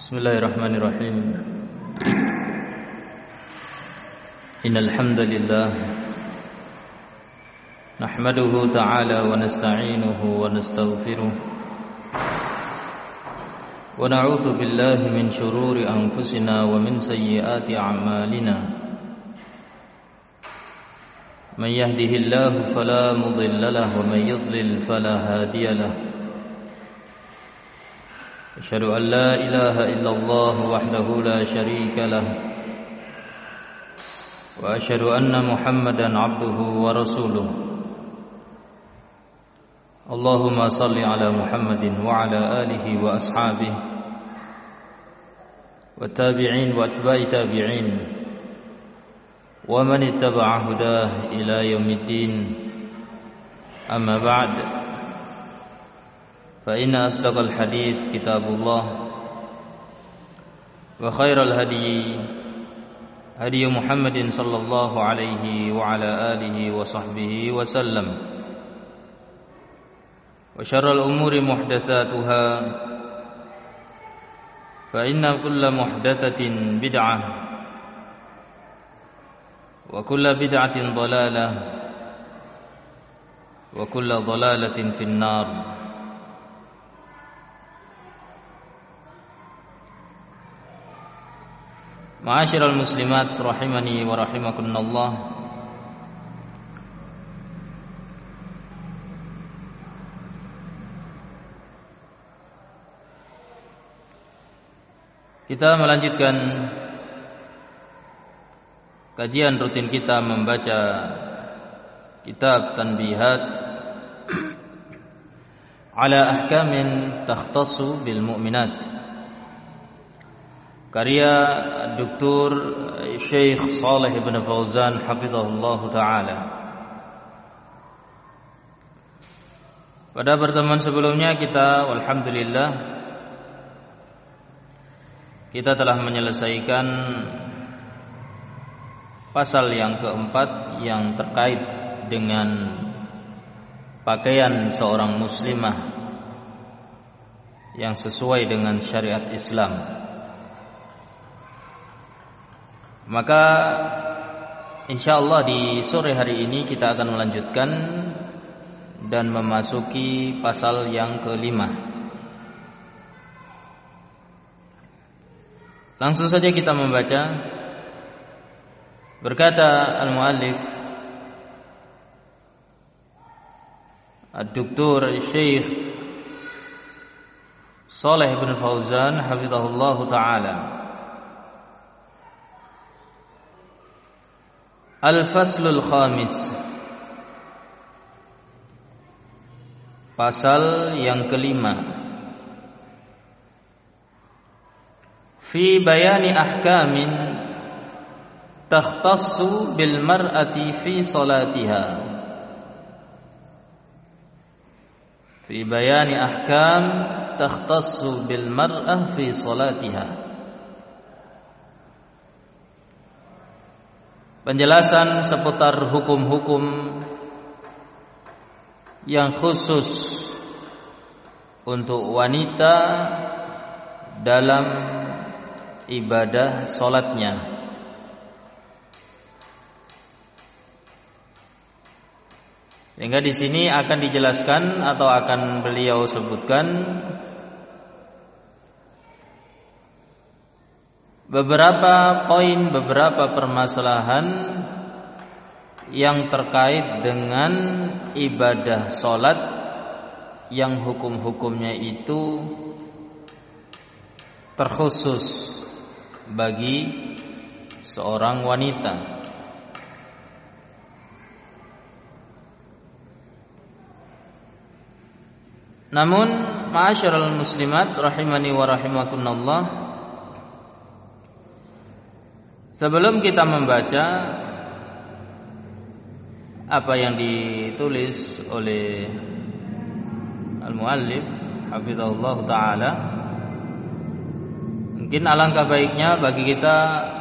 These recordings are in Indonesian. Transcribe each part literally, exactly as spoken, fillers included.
Bismillahirrahmanirrahim. Innal hamdalillah nahmaduhu ta'ala wa nasta'inuhu wa nastaghfiruh wa na'udzu billahi min shururi anfusina wa min sayyiati a'malina. Man yahdihillahu fala mudilla lahu wa man yudlil fala hadiya lahu. أشهد أن لا إله إلا الله وحده لا شريك له وأشهد أن محمدا عبده ورسوله. اللهم صل على محمد وعلى آله وأصحابه والتابعين وأتباع التابعين ومن اتبع هداه إلى يوم الدين. أما بعد، فإن أصدق الحديث كتاب الله وخير الهدي هدي محمد صلى الله عليه وعلى آله وصحبه وسلم، وشر الأمور محدثاتها فإن كل محدثة بدعة وكل بدعة ضلالة وكل ضلالة في النار. Ma'asyiral muslimat rahimani wa rahimakumullah. Kita melanjutkan kajian rutin kita membaca kitab Tanbihat ala ahkamin takhtassu bil mu'minat, karya Doktor Syekh Shalih bin Fauzan hafizahullah ta'ala. Pada pertemuan sebelumnya kita alhamdulillah kita telah menyelesaikan pasal yang keempat yang terkait dengan pakaian seorang muslimah yang sesuai dengan syariat Islam. Maka insyaallah di sore hari ini kita akan melanjutkan dan memasuki pasal yang kelima. Langsung saja kita membaca. Berkata al-muallif Ad-Doktor Syekh Shalih bin Fauzan hafizahullah ta'ala, Al-Faslul Khamis, pasal yang kelima, fi bayani ahkamin takhtassu bil mar'ati fi salatiha. Fi bayani ahkam takhtassu bil mar'ah fi salatiha. Penjelasan seputar hukum-hukum yang khusus untuk wanita dalam ibadah salatnya. Sehingga di sini akan dijelaskan atau akan beliau sebutkan beberapa poin, beberapa permasalahan yang terkait dengan ibadah salat yang hukum-hukumnya itu terkhusus bagi seorang wanita. Namun ma'asyiral muslimat rahimani wa rahimakumullah, sebelum kita membaca apa yang ditulis oleh al-muallif hafizahullah ta'ala, mungkin alangkah baiknya bagi kita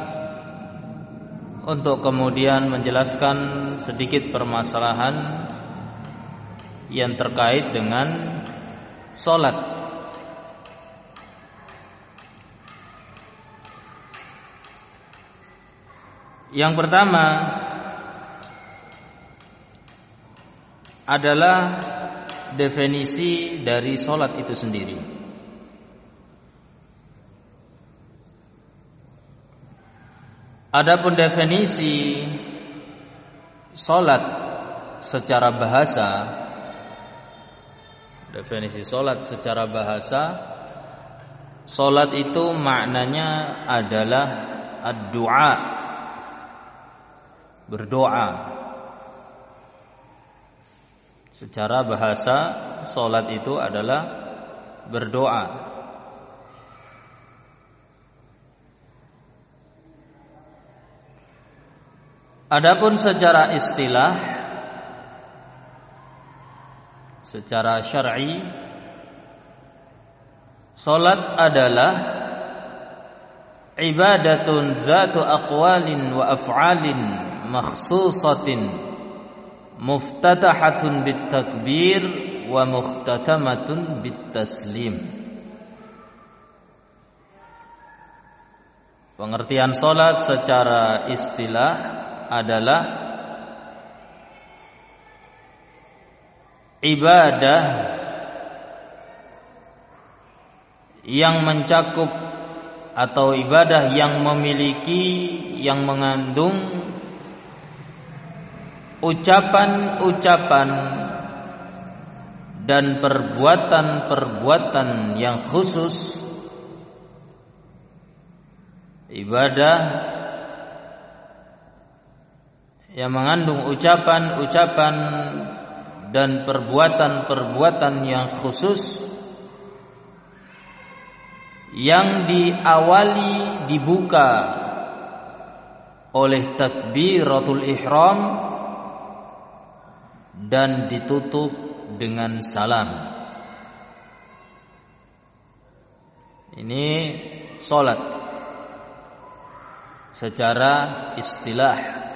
untuk kemudian menjelaskan sedikit permasalahan yang terkait dengan salat. Yang pertama adalah definisi dari sholat itu sendiri. Adapun definisi sholat secara bahasa, definisi sholat secara bahasa, sholat itu maknanya adalah ad-du'a, berdoa. Secara bahasa, sholat itu adalah berdoa. Adapun secara istilah, secara syar'i, sholat adalah ibadatun dzatu aqwalin wa af'alin makhsusatin muftatahatun bitakbir wa mukhtatamatun bitaslim. Pengertian salat secara istilah adalah ibadah yang mencakup atau ibadah yang memiliki, yang mengandung ucapan-ucapan dan perbuatan-perbuatan yang khusus. Ibadah yang mengandung ucapan-ucapan dan perbuatan-perbuatan yang khusus, yang diawali, dibuka oleh takbiratul ihram dan ditutup dengan salam. Ini salat secara istilah,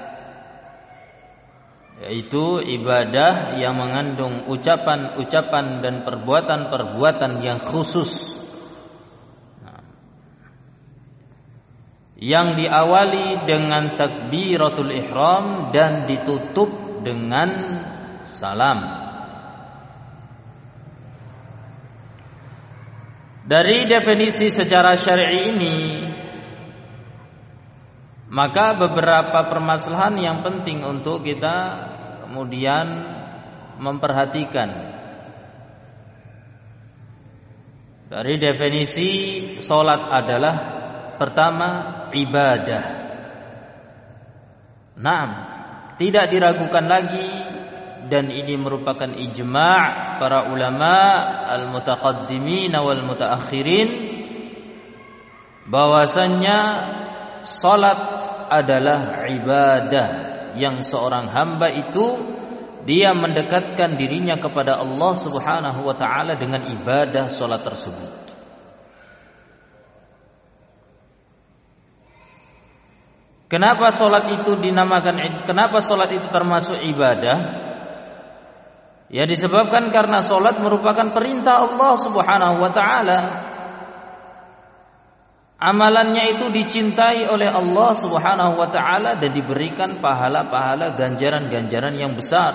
yaitu ibadah yang mengandung ucapan-ucapan dan perbuatan-perbuatan yang khusus, nah, yang diawali dengan takbiratul ihram dan ditutup dengan salam. Dari definisi secara syar'i ini, maka beberapa permasalahan yang penting untuk kita kemudian memperhatikan. Dari definisi salat adalah pertama ibadah. Naam, tidak diragukan lagi, dan ini merupakan ijma' para ulama al-mutaqaddimin wal mutaakhirin, bahwasannya salat adalah ibadah yang seorang hamba itu dia mendekatkan dirinya kepada Allah Subhanahu wa taala dengan ibadah salat tersebut. Kenapa salat itu dinamakan, kenapa salat itu termasuk ibadah? Ya disebabkan karena salat merupakan perintah Allah Subhanahu wa taala. Amalannya itu dicintai oleh Allah Subhanahu wa taala dan diberikan pahala-pahala, ganjaran-ganjaran yang besar.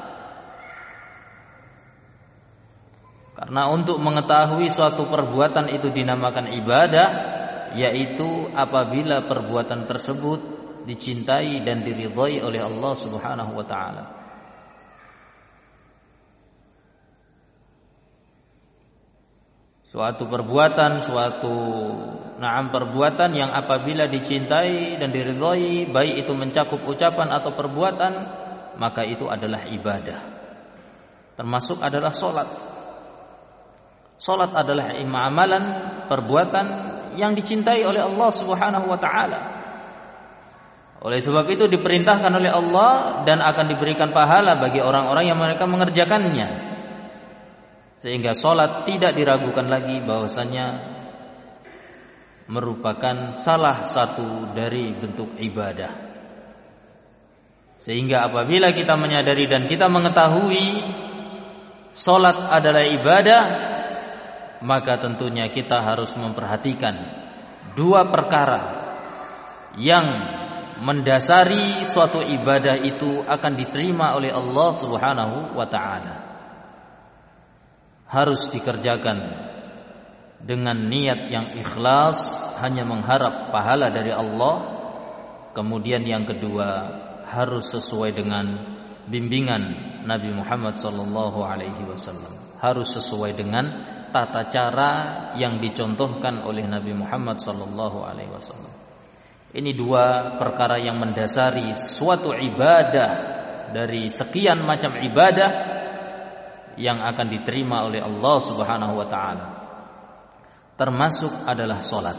Karena untuk mengetahui suatu perbuatan itu dinamakan ibadah, yaitu apabila perbuatan tersebut dicintai dan diridhai oleh Allah Subhanahu wa taala. Suatu perbuatan, suatu na'am perbuatan yang apabila dicintai dan diridhai, baik itu mencakup ucapan atau perbuatan, maka itu adalah ibadah. Termasuk adalah salat. Salat adalah amalan, perbuatan yang dicintai oleh Allah Subhanahu wa taala. Oleh sebab itu diperintahkan oleh Allah dan akan diberikan pahala bagi orang-orang yang mereka mengerjakannya. Sehingga salat tidak diragukan lagi bahwasannya merupakan salah satu dari bentuk ibadah. Sehingga apabila kita menyadari dan kita mengetahui salat adalah ibadah, maka tentunya kita harus memperhatikan dua perkara yang mendasari suatu ibadah itu akan diterima oleh Allah Subhanahu wa taala. Harus dikerjakan dengan niat yang ikhlas, hanya mengharap pahala dari Allah. Kemudian yang kedua, harus sesuai dengan bimbingan Nabi Muhammad sallallahu alaihi wasallam. Harus sesuai dengan tata cara yang dicontohkan oleh Nabi Muhammad sallallahu alaihi wasallam. Ini dua perkara yang mendasari suatu ibadah dari sekian macam ibadah yang akan diterima oleh Allah Subhanahu wa taala. Termasuk adalah salat.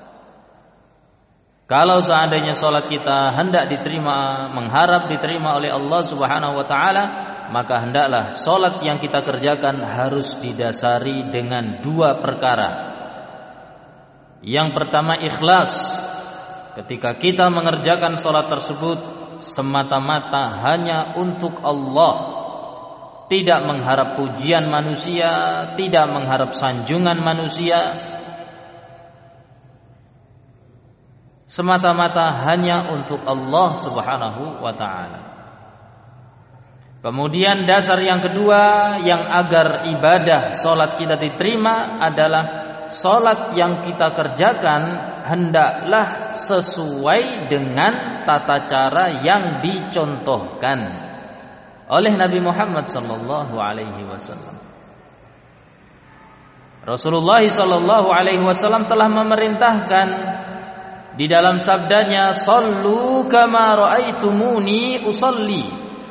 Kalau seandainya salat kita hendak diterima, mengharap diterima oleh Allah Subhanahu wa taala, maka hendaklah salat yang kita kerjakan harus didasari dengan dua perkara. Yang pertama, ikhlas. Ketika kita mengerjakan salat tersebut semata-mata hanya untuk Allah, tidak mengharap pujian manusia, tidak mengharap sanjungan manusia, semata-mata hanya untuk Allah Subhanahu wa taala. Kemudian dasar yang kedua yang agar ibadah salat kita diterima adalah salat yang kita kerjakan hendaklah sesuai dengan tata cara yang dicontohkan oleh Nabi Muhammad sallallahu alaihi wasallam. Rasulullah sallallahu alaihi wasallam telah memerintahkan di dalam sabdanya, "Shallu kama raaitumuni usalli."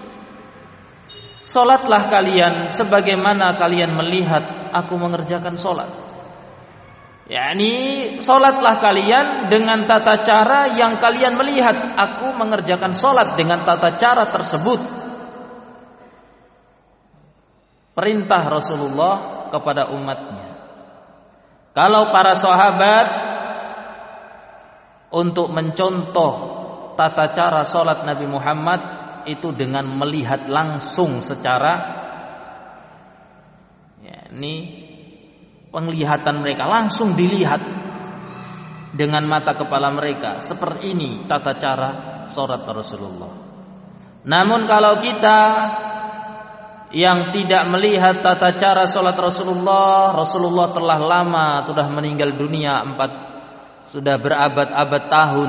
Salatlah kalian sebagaimana kalian melihat aku mengerjakan salat. yakni salatlah kalian dengan tata cara yang kalian melihat aku mengerjakan salat dengan tata cara tersebut. Perintah Rasulullah kepada umatnya. Kalau para sahabat untuk mencontoh tata cara salat Nabi Muhammad itu dengan melihat langsung secara yakni penglihatan mereka, langsung dilihat dengan mata kepala mereka. Seperti ini tata cara salat Rasulullah. Namun kalau kita yang tidak melihat tata cara salat Rasulullah, Rasulullah telah lama sudah meninggal dunia, empat sudah berabad-abad tahun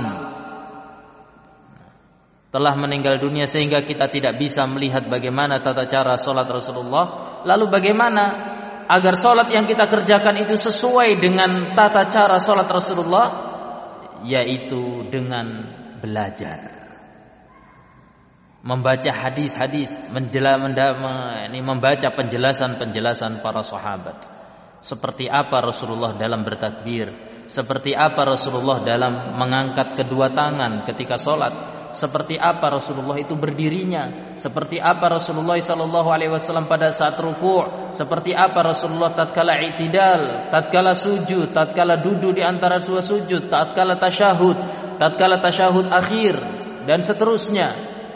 telah meninggal dunia, sehingga kita tidak bisa melihat bagaimana tata cara salat Rasulullah. Lalu bagaimana agar salat yang kita kerjakan itu sesuai dengan tata cara salat Rasulullah? Yaitu dengan belajar, membaca hadis-hadis, membaca penjelasan-penjelasan para sahabat. Seperti apa Rasulullah dalam bertakbir, seperti apa Rasulullah dalam mengangkat kedua tangan ketika salat, seperti apa Rasulullah itu berdirinya, seperti apa Rasulullah sallallahu alaihi wasallam pada saat ruku', seperti apa Rasulullah tatkala i'tidal, tatkala sujud, tatkala duduk di antara dua sujud, tatkala tasyahud, tatkala tasyahud akhir, dan seterusnya.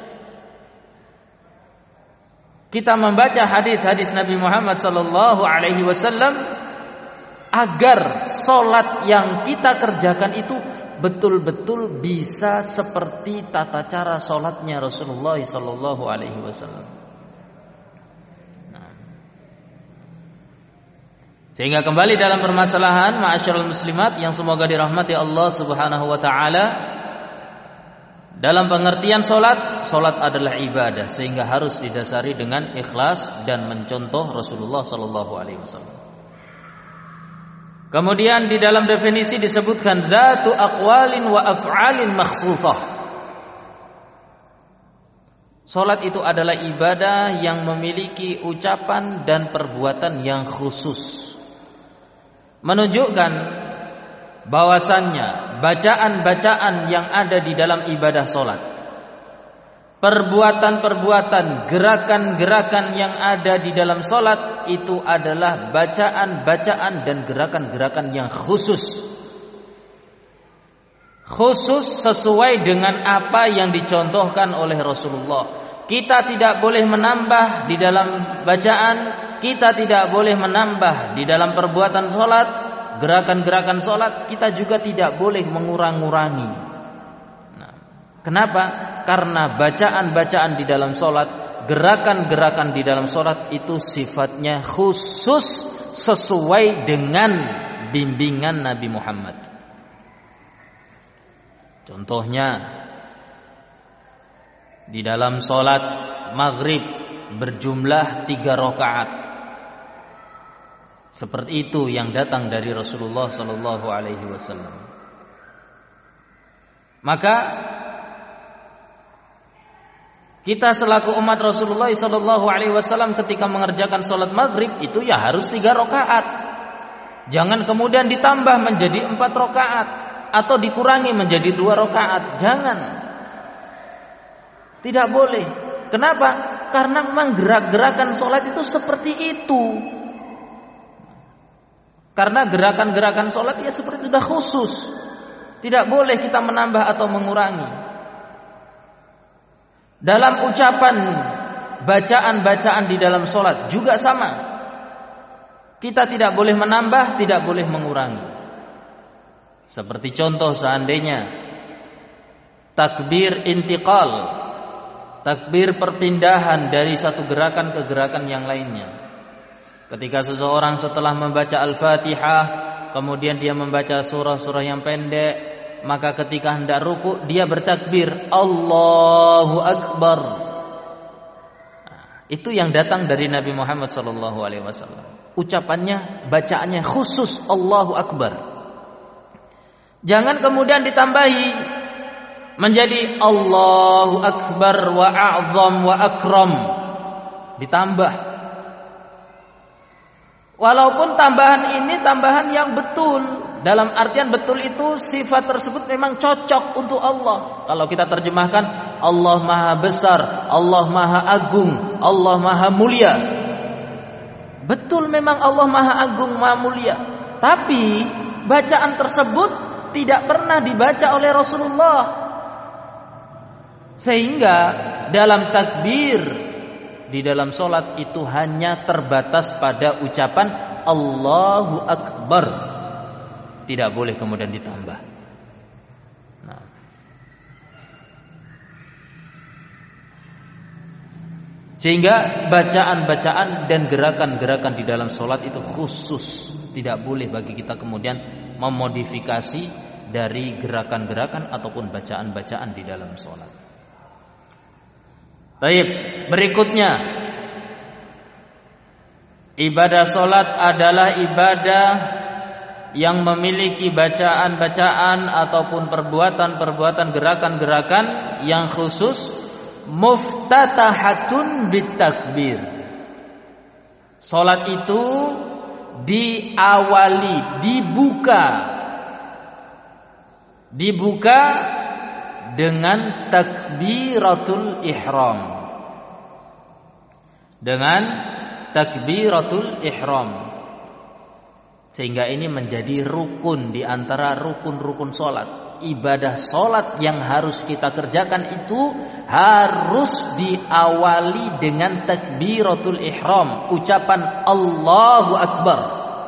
Kita membaca hadis-hadis Nabi Muhammad sallallahu alaihi wasallam agar salat yang kita kerjakan itu betul-betul bisa seperti tata cara salatnya Rasulullah sallallahu alaihi wasallam. Nah. Sehingga kembali dalam permasalahan ma'asyiral muslimat yang semoga dirahmati Allah Subhanahu wa taala, dalam pengertian salat, salat adalah ibadah, sehingga harus didasari dengan ikhlas dan mencontoh Rasulullah sallallahu alaihi wasallam. Kemudian di dalam definisi disebutkan dzatu aqwalin wa af'alin makhsusah. Salat itu adalah ibadah yang memiliki ucapan dan perbuatan yang khusus, menunjukkan bahwasannya bacaan-bacaan yang ada di dalam ibadah salat, perbuatan-perbuatan, gerakan-gerakan yang ada di dalam salat itu adalah bacaan-bacaan dan gerakan-gerakan yang khusus. Khusus sesuai dengan apa yang dicontohkan oleh Rasulullah. Kita tidak boleh menambah di dalam bacaan, kita tidak boleh menambah di dalam perbuatan salat, gerakan-gerakan salat, kita juga tidak boleh mengurang-ngurangi. Kenapa? Karena bacaan-bacaan di dalam sholat, gerakan-gerakan di dalam sholat itu sifatnya khusus sesuai dengan bimbingan Nabi Muhammad. Contohnya, di dalam sholat maghrib berjumlah tiga rakaat. Seperti itu yang datang dari Rasulullah Sallallahu Alaihi Wasallam. Maka kita selaku umat Rasulullah Sallallahu Alaihi Wasallam ketika mengerjakan sholat maghrib itu ya harus tiga rakaat. Jangan kemudian ditambah menjadi empat rakaat atau dikurangi menjadi dua rakaat. Jangan. Tidak boleh. Kenapa? Karena memang gerak-gerakan sholat itu seperti itu. Karena gerakan-gerakan sholat ya seperti sudah khusus. Tidak boleh kita menambah atau mengurangi. Dalam ucapan, bacaan-bacaan di dalam sholat juga sama. Kita tidak boleh menambah, tidak boleh mengurangi. Seperti contoh seandainya takbir intiqal, takbir perpindahan dari satu gerakan ke gerakan yang lainnya. Ketika seseorang setelah membaca Al-Fatihah, kemudian dia membaca surah-surah yang pendek, maka ketika hendak ruku dia bertakbir Allahu Akbar. Nah, itu yang datang dari Nabi Muhammad sallallahu alaihi wasallam. Ucapannya, bacaannya khusus Allahu Akbar. Jangan kemudian ditambahi menjadi Allahu Akbar wa a'zam wa akram. Ditambah. Walaupun tambahan ini tambahan yang betul. Dalam artian betul itu sifat tersebut memang cocok untuk Allah. Kalau kita terjemahkan Allah Maha Besar, Allah Maha Agung, Allah Maha Mulia. Betul memang Allah Maha Agung, Maha Mulia. Tapi bacaan tersebut tidak pernah dibaca oleh Rasulullah. Sehingga dalam takbir di dalam sholat itu hanya terbatas pada ucapan Allahu Akbar. Tidak boleh kemudian ditambah. Nah. Sehingga bacaan-bacaan dan gerakan-gerakan di dalam sholat itu khusus. Tidak boleh bagi kita kemudian memodifikasi dari gerakan-gerakan ataupun bacaan-bacaan di dalam sholat. Baik, berikutnya, ibadah sholat adalah ibadah yang memiliki bacaan-bacaan ataupun perbuatan-perbuatan gerakan-gerakan yang khusus, muftatahatun bitakbir. Salat itu diawali, dibuka dibuka dengan takbiratul ihram. Dengan takbiratul ihram. Sehingga ini menjadi rukun di antara rukun-rukun sholat. Ibadah sholat yang harus kita kerjakan itu harus diawali dengan takbiratul ihram, ucapan Allahu Akbar,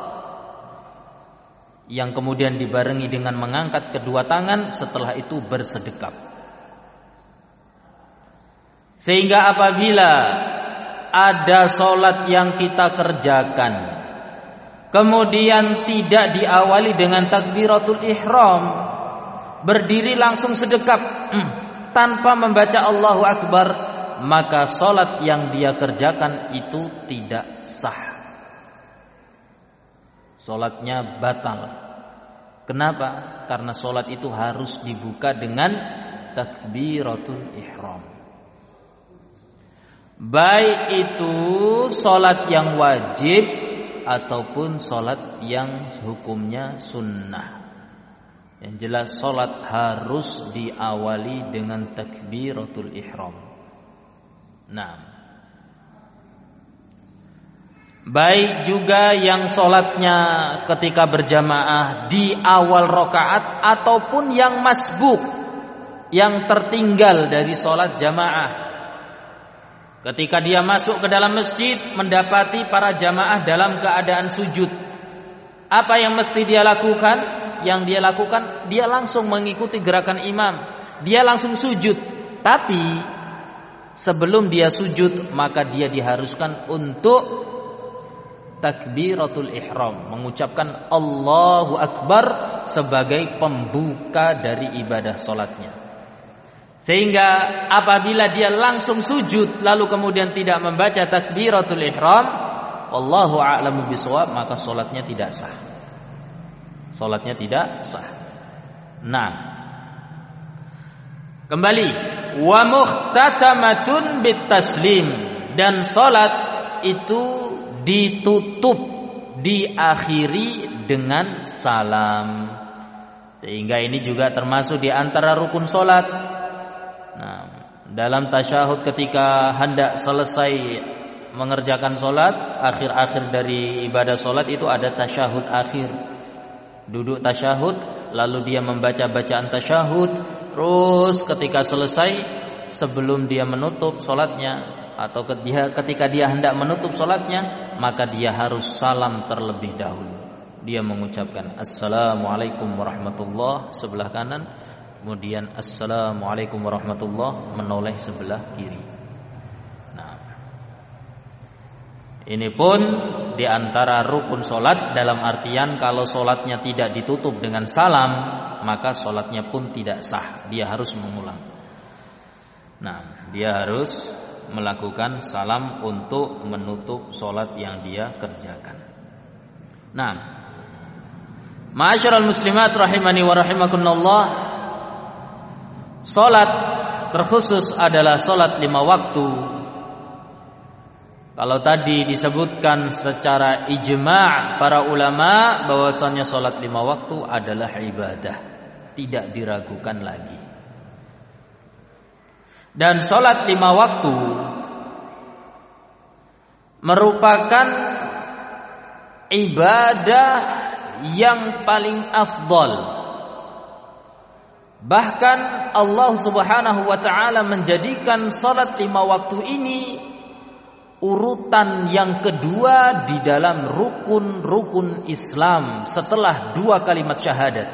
yang kemudian dibarengi dengan mengangkat kedua tangan, setelah itu bersedekap. Sehingga apabila ada sholat yang kita kerjakan kemudian tidak diawali dengan takbiratul ihram, berdiri langsung sedekap hmm, tanpa membaca Allahu Akbar, maka salat yang dia kerjakan itu tidak sah. Salatnya batal. Kenapa? Karena salat itu harus dibuka dengan takbiratul ihram. Baik itu salat yang wajib ataupun salat yang hukumnya sunnah. Yang jelas salat harus diawali dengan takbiratul ihram. Nah, baik juga yang salatnya ketika berjamaah di awal rakaat ataupun yang masbuk, yang tertinggal dari salat jamaah. Ketika dia masuk ke dalam masjid, mendapati para jamaah dalam keadaan sujud, apa yang mesti dia lakukan? Yang dia lakukan, dia langsung mengikuti gerakan imam. dia langsung sujud. Tapi sebelum dia sujud, maka dia diharuskan untuk takbiratul ihram, mengucapkan Allahu Akbar sebagai pembuka dari ibadah salatnya. Sehingga apabila dia langsung sujud lalu kemudian tidak membaca takbiratul ihram, wallahu a'lamu bishawab, maka salatnya tidak sah. Salatnya tidak sah. Nah, kembali, wa muhtatamatun bitaslim, dan salat itu ditutup, diakhiri dengan salam. Sehingga ini juga termasuk di antara rukun salat. Nah, dalam tasyahud ketika hendak selesai mengerjakan salat, akhir-akhir dari ibadah salat itu ada tasyahud akhir. Duduk tasyahud, lalu dia membaca bacaan tasyahud, terus ketika selesai, sebelum dia menutup salatnya atau ketika dia hendak menutup salatnya, maka dia harus salam terlebih dahulu. Dia mengucapkan Assalamualaikum warahmatullahi sebelah kanan, kemudian Assalamualaikum warahmatullahi menoleh sebelah kiri. Nah, ini pun di antara rukun solat, dalam artian kalau solatnya tidak ditutup dengan salam, maka solatnya pun tidak sah. Dia harus mengulang. Nah, dia harus melakukan salam untuk menutup solat yang dia kerjakan. Nah, ma'asyiral muslimat rahimani wa rahimakumullah, solat terkhusus adalah solat lima waktu. Kalau tadi disebutkan secara ijma' para ulama bahwasanya solat lima waktu adalah ibadah, tidak diragukan lagi. Dan solat lima waktu merupakan ibadah yang paling afdal. Bahkan Allah Subhanahu wa ta'ala menjadikan salat lima waktu ini urutan yang kedua di dalam rukun-rukun Islam setelah dua kalimat syahadat.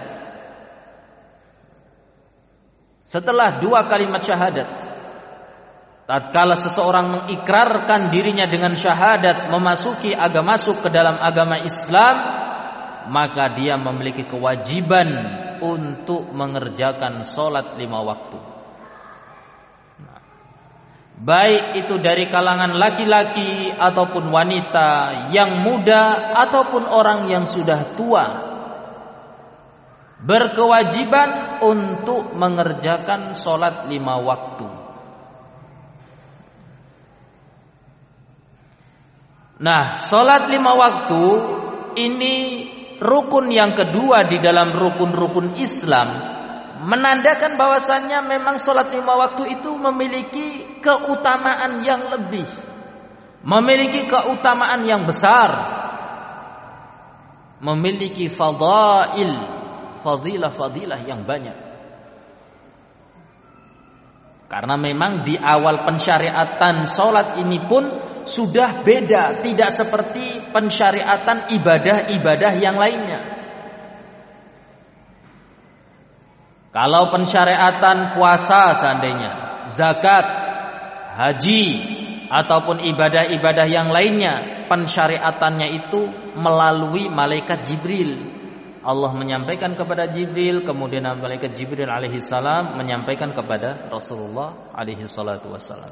Setelah dua kalimat syahadat, tatkala seseorang mengikrarkan dirinya dengan syahadat, memasuki agama, masuk ke dalam agama Islam, maka dia memiliki kewajiban untuk mengerjakan sholat lima waktu. Nah, baik itu dari kalangan laki-laki ataupun wanita, yang muda ataupun orang yang sudah tua, berkewajiban untuk mengerjakan sholat lima waktu. Nah, sholat lima waktu ini rukun yang kedua di dalam rukun-rukun Islam, menandakan bahwasannya memang sholat lima waktu itu memiliki keutamaan yang lebih, memiliki keutamaan yang besar, memiliki fadail, fadilah-fadilah yang banyak. Karena memang di awal pensyariatan sholat ini pun sudah beda, tidak seperti pensyariatan ibadah-ibadah yang lainnya. Kalau pensyariatan puasa seandainya, zakat, haji, ataupun ibadah-ibadah yang lainnya, pensyariatannya itu melalui malaikat Jibril. Allah menyampaikan kepada Jibril, kemudian malaikat Jibril alaihi salam menyampaikan kepada Rasulullah alaihi salatu wassalam.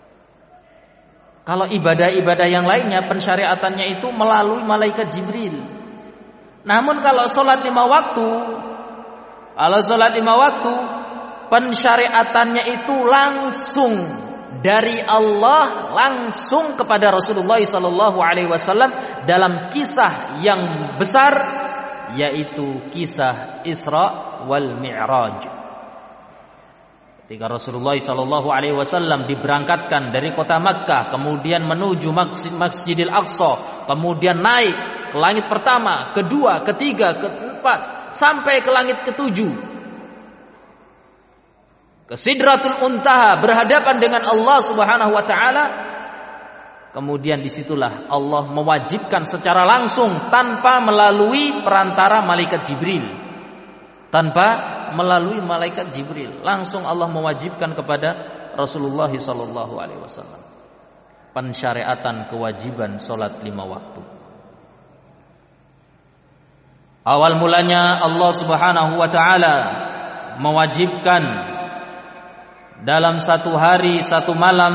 Kalau ibadah-ibadah yang lainnya pensyariatannya itu melalui malaikat Jibril. Namun kalau sholat lima waktu, kalau sholat lima waktu pensyariatannya itu langsung dari Allah langsung kepada Rasulullah sallallahu alaihi wasallam dalam kisah yang besar, yaitu kisah Isra wal Mi'raj. Ketika Rasulullah sallallahu alaihi wasallam diberangkatkan dari kota Makkah, kemudian menuju Masjidil Aqsa, kemudian naik ke langit pertama, kedua, ketiga, keempat, sampai ke langit ketujuh, ke Sidratul Muntaha, berhadapan dengan Allah Subhanahu wa taala. Kemudian disitulah Allah mewajibkan secara langsung tanpa melalui perantara malaikat Jibril, tanpa melalui malaikat Jibril. Langsung Allah mewajibkan kepada Rasulullah sallallahu alaihi wasallam pensyariatan kewajiban salat lima waktu. Awal mulanya Allah Subhanahu wa taala mewajibkan dalam satu hari satu malam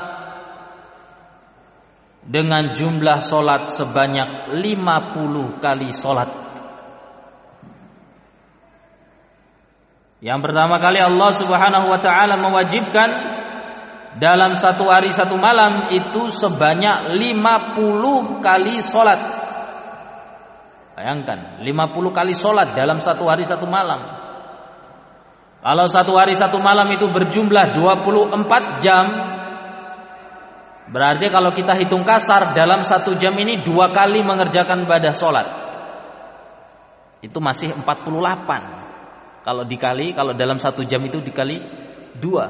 dengan jumlah solat sebanyak lima puluh kali solat. Yang pertama kali Allah Subhanahu wa taala mewajibkan dalam satu hari satu malam itu sebanyak lima puluh kali solat. Bayangkan, lima puluh kali solat dalam satu hari satu malam. Kalau satu hari satu malam itu berjumlah dua puluh empat jam, berarti kalau kita hitung kasar dalam satu jam ini dua kali mengerjakan ibadah solat, itu masih empat puluh delapan. Kalau dikali, kalau dalam satu jam itu dikali dua.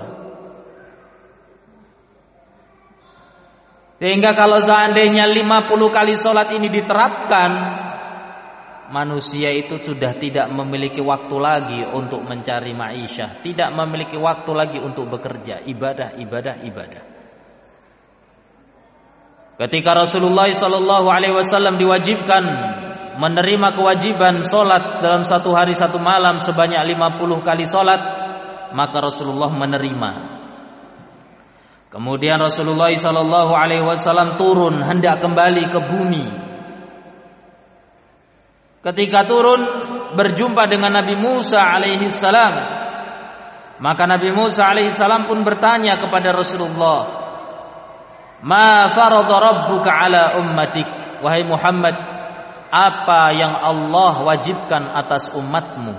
Sehingga kalau seandainya lima puluh kali solat ini diterapkan, manusia itu sudah tidak memiliki waktu lagi untuk mencari ma'isyah, tidak memiliki waktu lagi untuk bekerja, ibadah, ibadah, ibadah. Ketika Rasulullah sallallahu alaihi wasallam diwajibkan menerima kewajiban solat dalam satu hari satu malam sebanyak lima puluh kali solat, maka Rasulullah menerima. Kemudian Rasulullah sallallahu alaihi wasallam turun hendak kembali ke bumi. Ketika turun berjumpa dengan Nabi Musa alaihi salam, maka Nabi Musa alaihi salam pun bertanya kepada Rasulullah, "Ma farada rabbuka ala ummatik?" Wahai Muhammad, apa yang Allah wajibkan atas umatmu?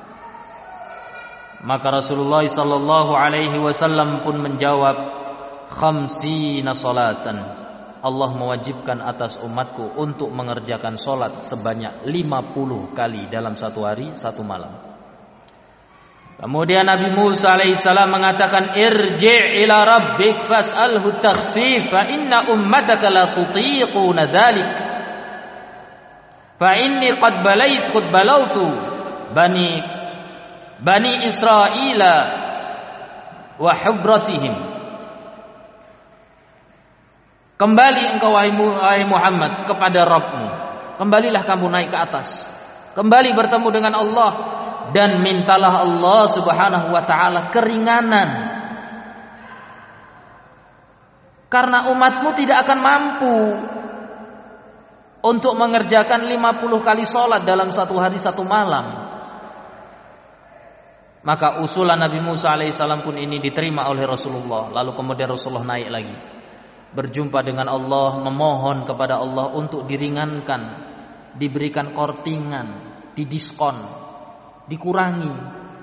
Maka Rasulullah sallallahu alaihi wasallam pun menjawab, "Khamsina salatan." Allah mewajibkan atas umatku untuk mengerjakan solat sebanyak lima puluh kali dalam satu hari satu malam. Kemudian Nabi Musa alaihissalam mengatakan, "Irji' ila rabbik fas'alhu takhfif fa inna ummataka la tutiquna dhalik. Fa inni qad balait qad balautu bani bani Israila wa hubratihim." Kembali engkau wahai Muhammad kepada Rabbmu. Kembalilah kamu naik ke atas. Kembali bertemu dengan Allah dan mintalah Allah Subhanahu wa taala keringanan. Karena umatmu tidak akan mampu untuk mengerjakan lima puluh kali sholat dalam satu hari satu malam. Maka usulan Nabi Musa alaihissalam pun ini diterima oleh Rasulullah. Lalu kemudian Rasulullah naik lagi, berjumpa dengan Allah, memohon kepada Allah untuk diringankan, diberikan kortingan, didiskon, dikurangi.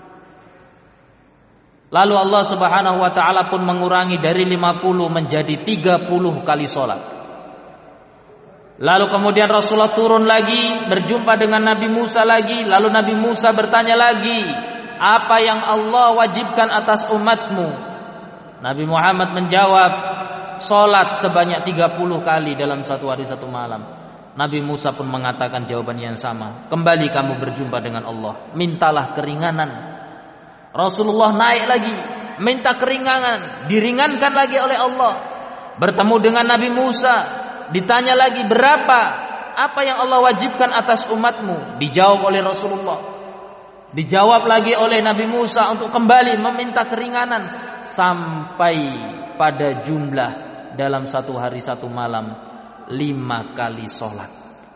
Lalu Allah Subhanahu wa taala pun mengurangi dari lima puluh menjadi tiga puluh kali sholat. Lalu kemudian Rasulullah turun lagi, berjumpa dengan Nabi Musa lagi. Lalu Nabi Musa bertanya lagi, apa yang Allah wajibkan atas umatmu? Nabi Muhammad menjawab, solat sebanyak tiga puluh kali dalam satu hari satu malam. Nabi Musa pun mengatakan jawaban yang sama. Kembali kamu berjumpa dengan Allah, mintalah keringanan. Rasulullah naik lagi, minta keringanan, diringankan lagi oleh Allah. Bertemu dengan Nabi Musa, ditanya lagi berapa, apa yang Allah wajibkan atas umatmu? Dijawab oleh Rasulullah. Dijawab lagi oleh Nabi Musa untuk kembali meminta keringanan, sampai pada jumlah dalam satu hari satu malam lima kali sholat.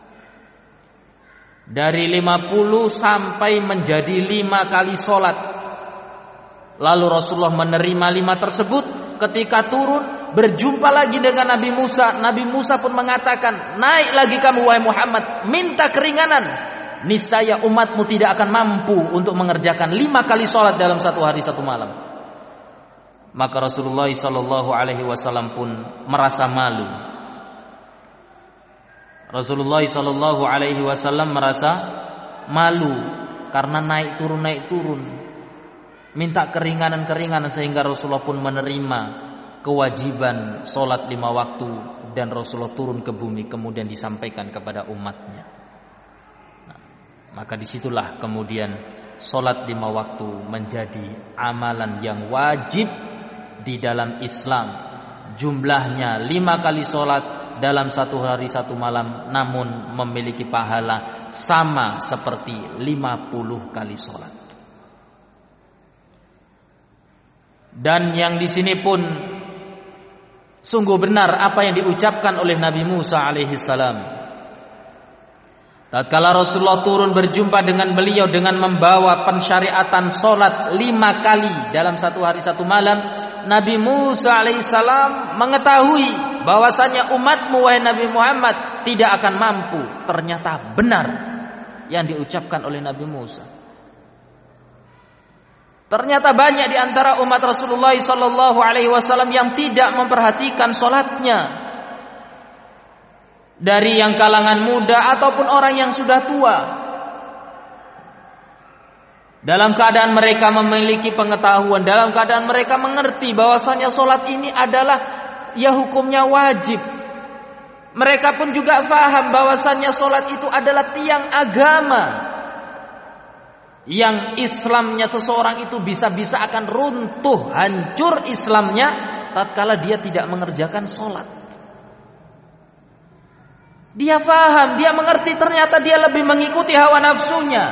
Dari lima puluh sampai menjadi lima kali sholat. Lalu Rasulullah menerima lima tersebut. Ketika turun berjumpa lagi dengan Nabi Musa, Nabi Musa pun mengatakan, naik lagi kamu wahai Muhammad, minta keringanan. Niscaya umatmu tidak akan mampu untuk mengerjakan lima kali sholat dalam satu hari satu malam. Maka Rasulullah Sallallahu Alaihi Wasallam pun merasa malu. Rasulullah Sallallahu Alaihi Wasallam merasa malu karena naik turun naik turun, minta keringanan keringanan sehingga Rasulullah pun menerima kewajiban sholat lima waktu dan Rasulullah turun ke bumi kemudian disampaikan kepada umatnya. Nah, Maka disitulah kemudian sholat lima waktu menjadi amalan yang wajib di dalam Islam. Jumlahnya lima kali sholat dalam satu hari satu malam, namun memiliki pahala sama seperti lima puluh kali sholat. Dan yang di sini pun sungguh benar apa yang diucapkan oleh Nabi Musa alaihi salam. Tatkala Rasulullah turun berjumpa dengan beliau dengan membawa pensyariatan solat lima kali dalam satu hari satu malam, Nabi Musa alaihissalam mengetahui bahwasanya umatmu wahai Nabi Muhammad tidak akan mampu. Ternyata benar yang diucapkan oleh Nabi Musa. Ternyata banyak di antara umat Rasulullah sallallahu alaihi wasallam yang tidak memperhatikan solatnya. Dari yang kalangan muda ataupun orang yang sudah tua. Dalam keadaan mereka memiliki pengetahuan, dalam keadaan mereka mengerti bahwasanya solat ini adalah ya hukumnya wajib. Mereka pun juga faham bahwasanya solat itu adalah tiang agama. Yang Islamnya seseorang itu bisa-bisa akan runtuh, hancur Islamnya tatkala dia tidak mengerjakan solat. Dia paham, dia mengerti, ternyata dia lebih mengikuti hawa nafsunya.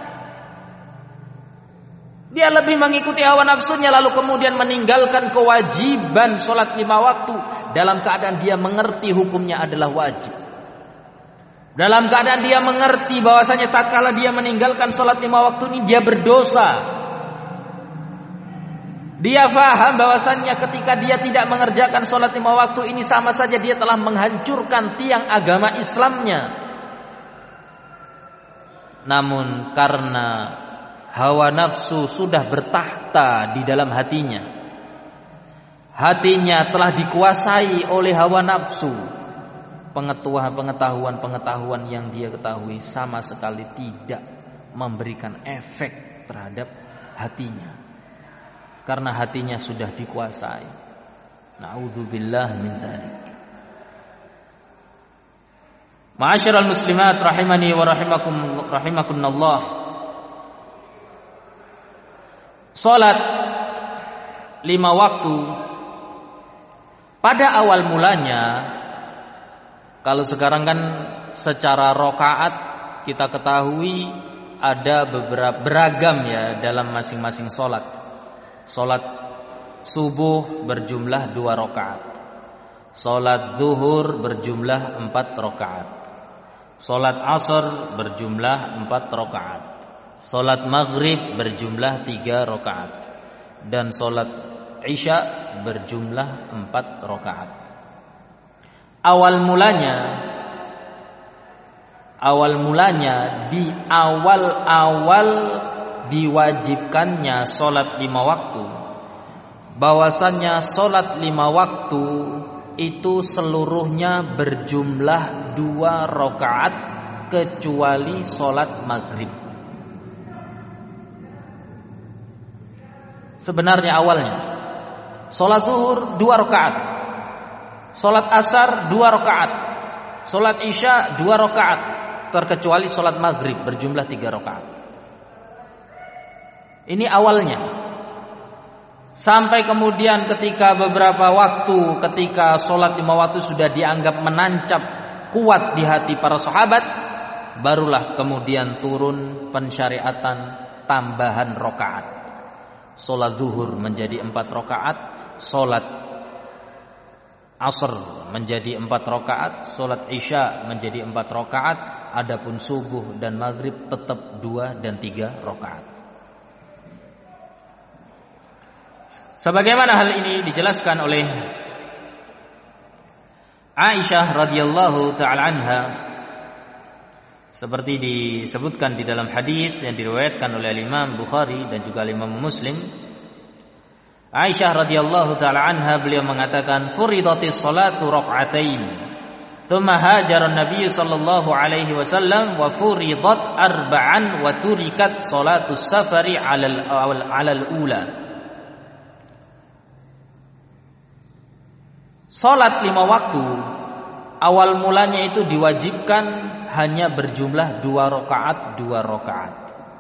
Dia lebih mengikuti hawa nafsunya lalu kemudian meninggalkan kewajiban sholat lima waktu dalam keadaan dia mengerti hukumnya adalah wajib. Dalam keadaan dia mengerti bahwasanya tatkala dia meninggalkan sholat lima waktu ini dia berdosa. Dia faham bahwasannya ketika dia tidak mengerjakan sholat lima waktu ini sama saja dia telah menghancurkan tiang agama Islamnya. Namun karena hawa nafsu sudah bertahta di dalam hatinya, hatinya telah dikuasai oleh hawa nafsu, pengetahuan-pengetahuan yang dia ketahui sama sekali tidak memberikan efek terhadap hatinya. Karena hatinya sudah dikuasai. Na'udzubillah min dzalik. Ma'asyiral muslimat rahimani wa rahimakum rahimakumullah. Salat lima waktu pada awal mulanya, kalau sekarang kan secara rakaat kita ketahui ada beberapa beragam ya dalam masing-masing salat. Salat subuh berjumlah dua rakaat. Salat zuhur berjumlah empat rakaat. Salat asar berjumlah empat rakaat. Salat maghrib berjumlah tiga rakaat. Dan salat isya berjumlah empat rakaat. Awal mulanya Awal mulanya di awal-awal diwajibkannya solat lima waktu, bahwasannya solat lima waktu itu seluruhnya berjumlah dua rakaat kecuali solat maghrib. Sebenarnya awalnya solat zuhur dua rakaat, solat asar dua rakaat, solat isya dua rakaat, terkecuali solat maghrib berjumlah tiga rakaat. Ini awalnya. Sampai kemudian ketika beberapa waktu, ketika sholat lima waktu sudah dianggap menancap kuat di hati para sahabat, barulah kemudian turun pensyariatan tambahan rakaat. Sholat zuhur menjadi empat rakaat, sholat asr menjadi empat rakaat, sholat isya menjadi empat rakaat, adapun subuh dan maghrib tetap dua dan tiga rakaat. Sebagaimana hal ini dijelaskan oleh Aisyah radhiyallahu taala anha, seperti disebutkan di dalam hadis yang diriwayatkan oleh Imam Bukhari dan juga Imam Muslim. Aisyah radhiyallahu taala anha beliau mengatakan, "Furidatis salatu rak'atain, thumma hajara an-nabiy sallallahu alaihi wasallam wa furidat arba'an wa turikat salatus safari 'alal 'alal ula." Salat lima waktu awal mulanya itu diwajibkan hanya berjumlah dua rakaat, dua rakaat.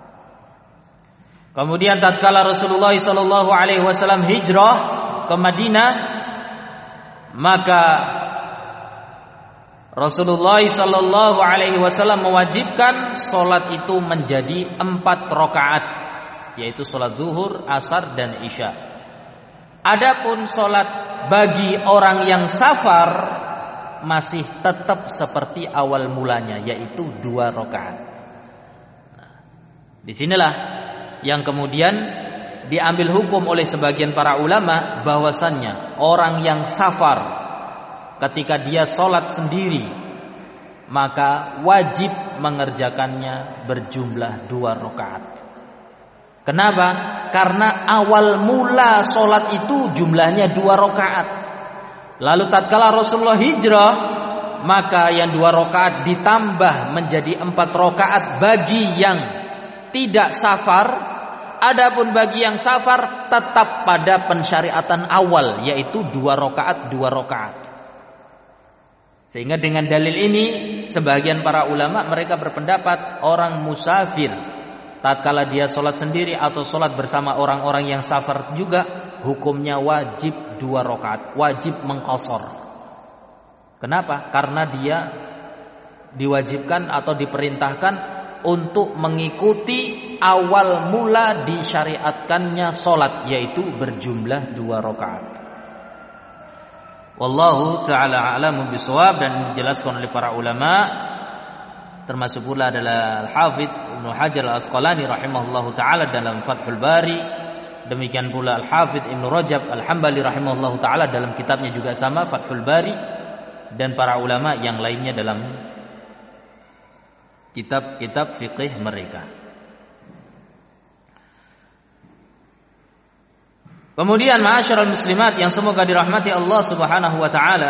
Kemudian tatkala Rasulullah sallallahu alaihi wasallam hijrah ke Madinah, maka Rasulullah sallallahu alaihi wasallam mewajibkan salat itu menjadi empat rakaat, yaitu salat zuhur, asar dan isya. Adapun salat bagi orang yang safar masih tetap seperti awal mulanya, yaitu dua rakaat. Nah, disinilah yang kemudian diambil hukum oleh sebagian para ulama bahwasannya orang yang safar ketika dia sholat sendiri maka wajib mengerjakannya berjumlah dua rakaat. Kenapa? Karena awal mula sholat itu jumlahnya dua rakaat. Lalu tatkala Rasulullah hijrah, maka yang dua rakaat ditambah menjadi empat rakaat bagi yang tidak safar. Adapun bagi yang safar tetap pada pensyariatan awal, yaitu dua rakaat, dua rakaat. Sehingga dengan dalil ini sebagian para ulama mereka berpendapat orang musafir tatkala dia sholat sendiri atau sholat bersama orang-orang yang safar juga hukumnya wajib dua rakaat, wajib mengqashar. Kenapa? Karena dia diwajibkan atau diperintahkan untuk mengikuti awal mula disyariatkannya sholat, yaitu berjumlah dua rakaat. Wallahu ta'ala a'lamu bishawab, dan dijelaskan oleh para ulama termasuk pula adalah Al-Hafidz Ibnu Hajar Al-Asqalani rahimahullahu ta'ala dalam Fathul Bari, demikian pula Al-Hafidz Ibnu Rajab Al-Hambali rahimahullahu ta'ala dalam kitabnya juga sama Fathul Bari, dan para ulama yang lainnya dalam kitab-kitab fikih mereka. Kemudian ma'asyiral muslimat yang semoga dirahmati Allah Subhanahu wa taala,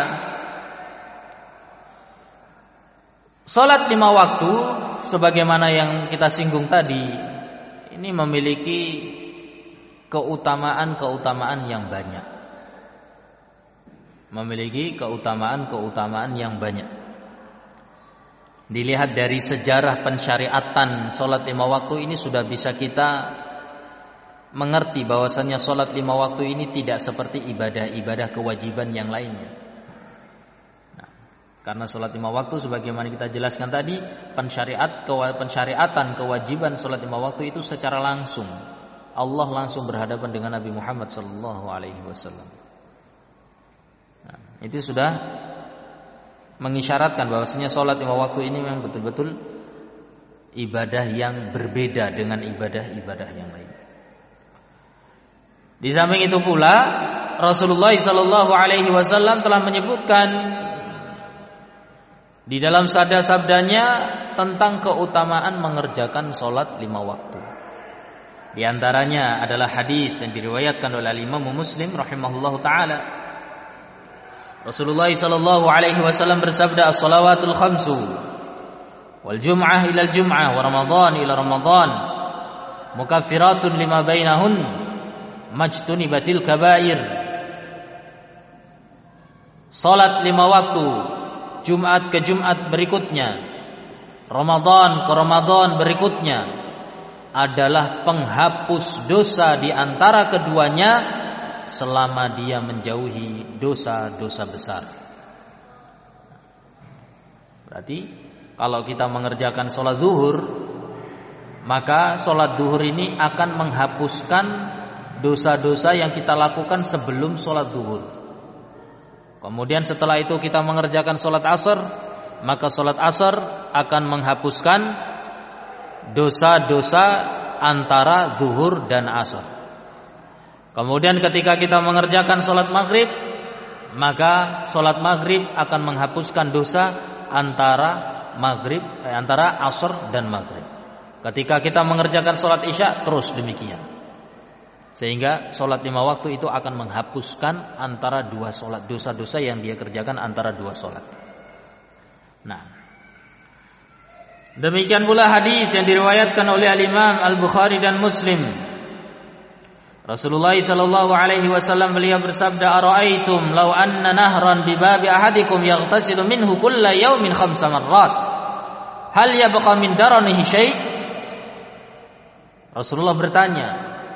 salat lima waktu sebagaimana yang kita singgung tadi ini memiliki keutamaan-keutamaan yang banyak. Memiliki keutamaan-keutamaan yang banyak. Dilihat dari sejarah pensyariatan salat lima waktu ini sudah bisa kita mengerti bahwasannya salat lima waktu ini tidak seperti ibadah-ibadah kewajiban yang lainnya. Nah, karena salat lima waktu sebagaimana kita jelaskan tadi, pensyariat pensyariatan kewajiban salat lima waktu itu secara langsung Allah langsung berhadapan dengan Nabi Muhammad sallallahu alaihi wasallam. Nah, itu sudah mengisyaratkan bahwasanya salat lima waktu ini memang betul-betul ibadah yang berbeda dengan ibadah-ibadah yang lain. Di samping itu pula Rasulullah sallallahu alaihi wasallam telah menyebutkan di dalam sabda-sabdanya tentang keutamaan mengerjakan salat lima waktu. Di antaranya adalah hadis yang diriwayatkan oleh Imam Muslim rahimahullahu taala. Rasulullah sallallahu alaihi wasallam bersabda, "As-salawatul khamsu wal jum'ah ila al-jum'ah wa ramadhan ila ramadhan mukaffiratun lima bainahun majtunibatil kabair." Salat lima waktu, Jumat ke Jumat berikutnya, Ramadan ke Ramadan berikutnya adalah penghapus dosa di antara keduanya selama dia menjauhi dosa-dosa besar. Berarti kalau kita mengerjakan sholat zuhur, maka sholat zuhur ini akan menghapuskan dosa-dosa yang kita lakukan sebelum sholat zuhur. Kemudian setelah itu kita mengerjakan sholat asar, maka sholat asar akan menghapuskan dosa-dosa antara zuhur dan asar. Kemudian ketika kita mengerjakan sholat maghrib, maka sholat maghrib akan menghapuskan dosa antara maghrib, eh, antara asar dan maghrib. Ketika kita mengerjakan sholat isya, terus demikian. Sehingga sholat lima waktu itu akan menghapuskan antara dua sholat, dosa-dosa yang dia kerjakan antara dua sholat. Nah, demikian pula hadis yang diriwayatkan oleh Al-Imam Al-Bukhari dan Muslim. Rasulullah sallallahu alaihi wasallam beliau bersabda, "Ara'aitum law anna nahran bi babi ahadikum yaghtasilu minhu kulla yawmin khamsa marrat, hal yabqa min daranihi syai'?" Rasulullah bertanya,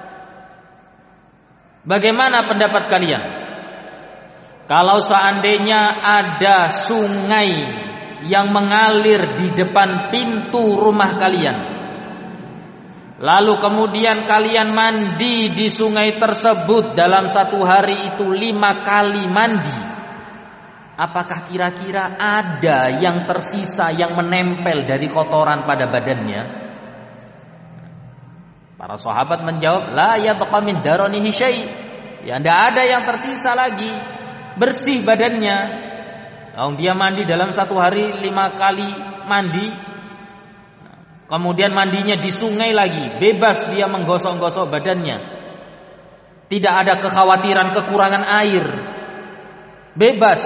bagaimana pendapat kalian kalau seandainya ada sungai yang mengalir di depan pintu rumah kalian, lalu kemudian kalian mandi di sungai tersebut dalam satu hari itu lima kali mandi, apakah kira-kira ada yang tersisa yang menempel dari kotoran pada badannya? Para sahabat menjawab, la yabqa min daranihi syai'. Ya, tidak ada yang tersisa lagi, bersih badannya. Kalau dia mandi dalam satu hari lima kali mandi, kemudian mandinya di sungai lagi, bebas dia menggosok-gosok badannya, tidak ada kekhawatiran kekurangan air, bebas.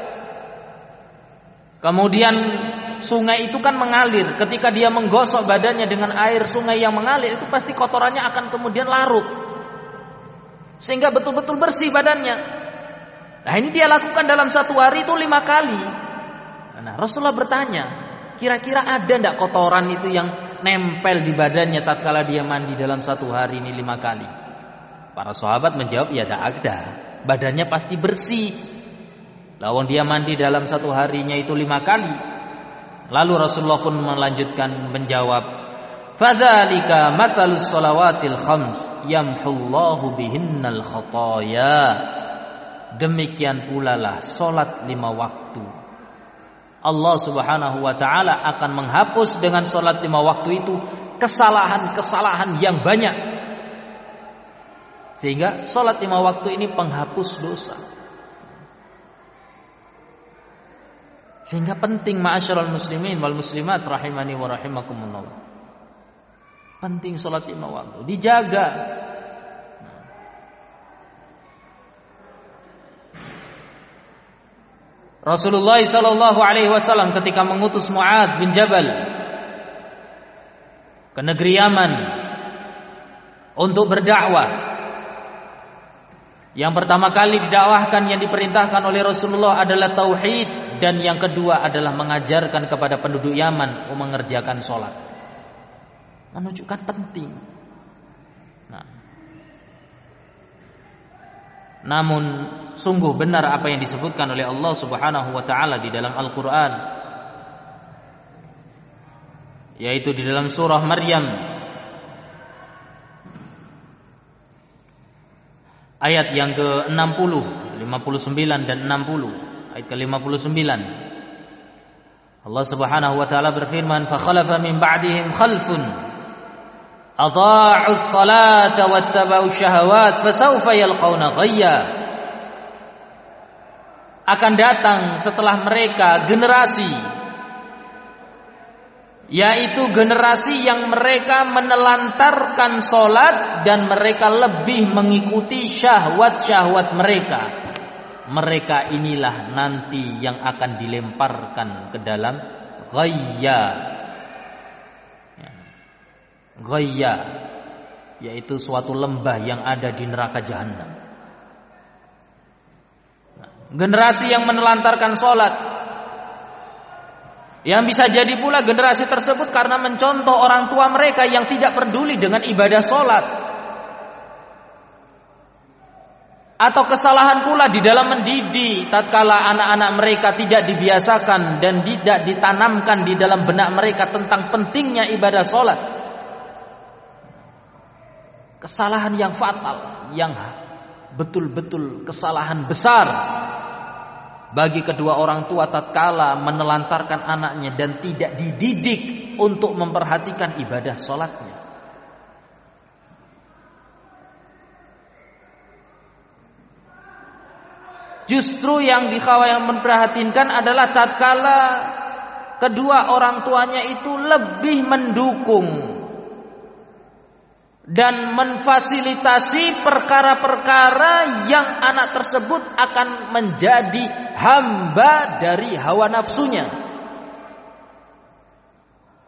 Kemudian sungai itu kan mengalir, ketika dia menggosok badannya dengan air sungai yang mengalir, itu pasti kotorannya akan kemudian larut, sehingga betul-betul bersih badannya. Nah, ini dia lakukan dalam satu hari itu lima kali. Nah, Rasulullah bertanya, kira-kira ada tidak kotoran itu yang nempel di badannya tatkala dia mandi dalam satu hari ini lima kali? Para sahabat menjawab, ya tidak ada, badannya pasti bersih. Lawan dia mandi dalam satu harinya itu lima kali. Lalu Rasulullah pun melanjutkan menjawab, fadzalika matsalus shalawatil khams yamhullahu bihinnal khataaya. Demikian pula lah salat lima waktu. Allah Subhanahu wa taala akan menghapus dengan salat lima waktu itu kesalahan-kesalahan yang banyak. Sehingga salat lima waktu ini penghapus dosa. Sehingga penting ma'asyiral muslimin wal muslimat rahimani wa rahimakumullah. Penting salat lima waktu, dijaga. Rasulullah sallallahu alaihi wasallam ketika mengutus Mu'adz bin Jabal ke negeri Yaman untuk berdakwah, yang pertama kali didakwahkan, yang diperintahkan oleh Rasulullah adalah tauhid, dan yang kedua adalah mengajarkan kepada penduduk Yaman untuk mengerjakan sholat, menunjukkan penting. Nah, namun sungguh benar apa yang disebutkan oleh Allah Subhanahu wa taala di dalam Al-Qur'an, yaitu di dalam surah Maryam ayat yang ke enam puluh, lima puluh sembilan dan enam puluh. Ayat ke lima puluh sembilan, Allah Subhanahu wa taala berfirman, fa khalafa min ba'dihim khalfun adha'us salata wattaba'u syahawat fasawfa yalqauna ghayya. Akan datang setelah mereka generasi, yaitu generasi yang mereka menelantarkan salat dan mereka lebih mengikuti syahwat-syahwat mereka. Mereka inilah nanti yang akan dilemparkan ke dalam ghayya. Ghayya yaitu suatu lembah yang ada di neraka jahanam. Nah, generasi yang menelantarkan salat, yang bisa jadi pula generasi tersebut karena mencontoh orang tua mereka yang tidak peduli dengan ibadah salat, atau kesalahan pula di dalam mendidik tatkala anak-anak mereka tidak dibiasakan dan tidak ditanamkan di dalam benak mereka tentang pentingnya ibadah salat. Kesalahan yang fatal, yang betul-betul kesalahan besar bagi kedua orang tua tatkala menelantarkan anaknya dan tidak dididik untuk memperhatikan ibadah salatnya. Justru yang dikhawatirkan memperhatikan adalah tatkala kedua orang tuanya itu lebih mendukung dan memfasilitasi perkara-perkara yang anak tersebut akan menjadi hamba dari hawa nafsunya.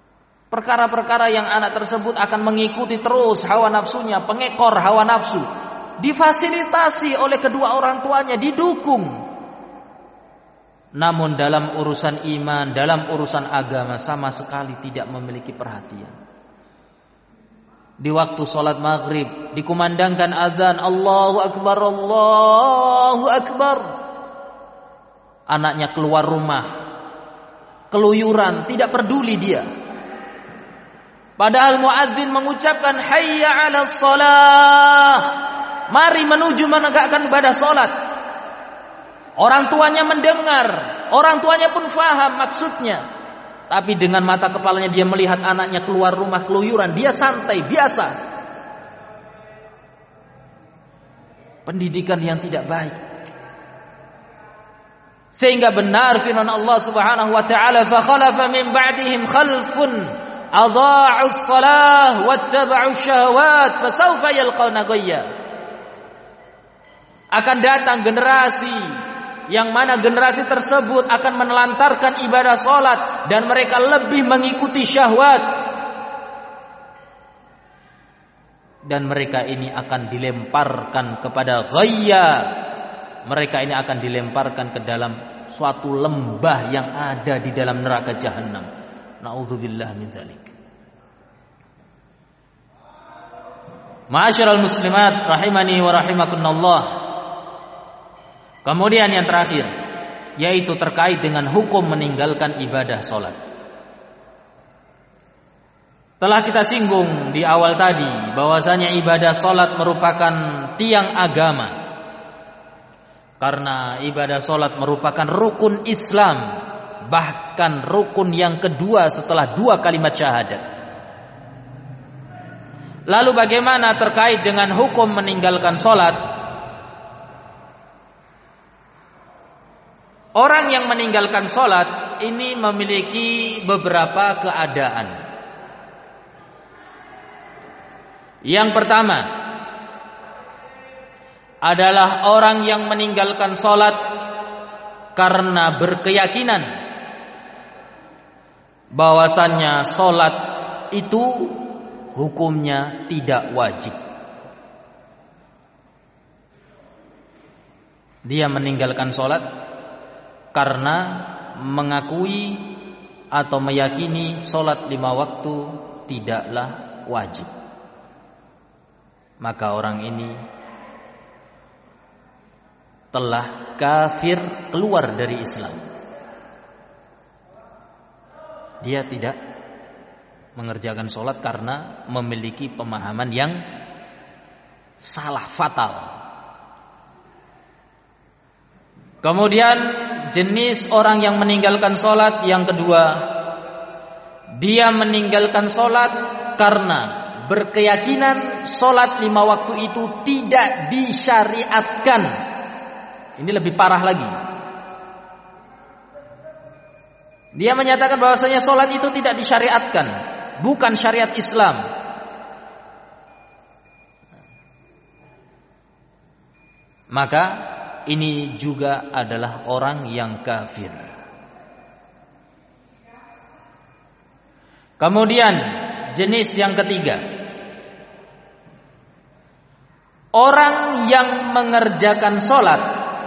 Perkara-perkara yang anak tersebut akan mengikuti terus hawa nafsunya, pengekor hawa nafsu, difasilitasi oleh kedua orang tuanya, didukung. Namun dalam urusan iman, dalam urusan agama sama sekali tidak memiliki perhatian. Di waktu sholat maghrib dikumandangkan azan, Allahu Akbar, Allahu Akbar. Anaknya keluar rumah, keluyuran, tidak peduli dia. Padahal muadzin mengucapkan hayya 'alas shalah, mari menuju menegakkan ibadah salat. Orang tuanya mendengar, orang tuanya pun faham maksudnya. Tapi dengan mata kepalanya dia melihat anaknya keluar rumah keluyuran, dia santai, biasa. Pendidikan yang tidak baik. Sehingga benar firman Allah Subhanahu wa taala, "Fa khalafa min ba'dihim khalfun adha'us shalah wattaba'us syahawat fasawfa yalqawna ghayya." Akan datang generasi yang mana generasi tersebut akan menelantarkan ibadah salat dan mereka lebih mengikuti syahwat, dan mereka ini akan dilemparkan kepada ghayya. Mereka ini akan dilemparkan ke dalam suatu lembah yang ada di dalam neraka jahanam. Na'udzubillah min dzalik. Ma'asyiral muslimat rahimani wa rahimakumullah. Kemudian yang terakhir, yaitu terkait dengan hukum meninggalkan ibadah salat. Telah kita singgung di awal tadi bahwasanya ibadah salat merupakan tiang agama. Karena ibadah salat merupakan rukun Islam, bahkan rukun yang kedua setelah dua kalimat syahadat. Lalu bagaimana terkait dengan hukum meninggalkan salat? Orang yang meninggalkan salat ini memiliki beberapa keadaan. Yang pertama adalah orang yang meninggalkan salat karena berkeyakinan bahwasannya salat itu hukumnya tidak wajib. Dia meninggalkan salat karena mengakui atau meyakini salat lima waktu tidaklah wajib. Maka orang ini telah kafir, keluar dari Islam. Dia tidak mengerjakan salat karena memiliki pemahaman yang salah, fatal. Kemudian jenis orang yang meninggalkan salat yang kedua, dia meninggalkan salat karena berkeyakinan salat lima waktu itu tidak disyariatkan. Ini lebih parah lagi. Dia menyatakan bahwasanya salat itu tidak disyariatkan, bukan syariat Islam. Maka ini juga adalah orang yang kafir. Kemudian jenis yang ketiga, orang yang mengerjakan salat,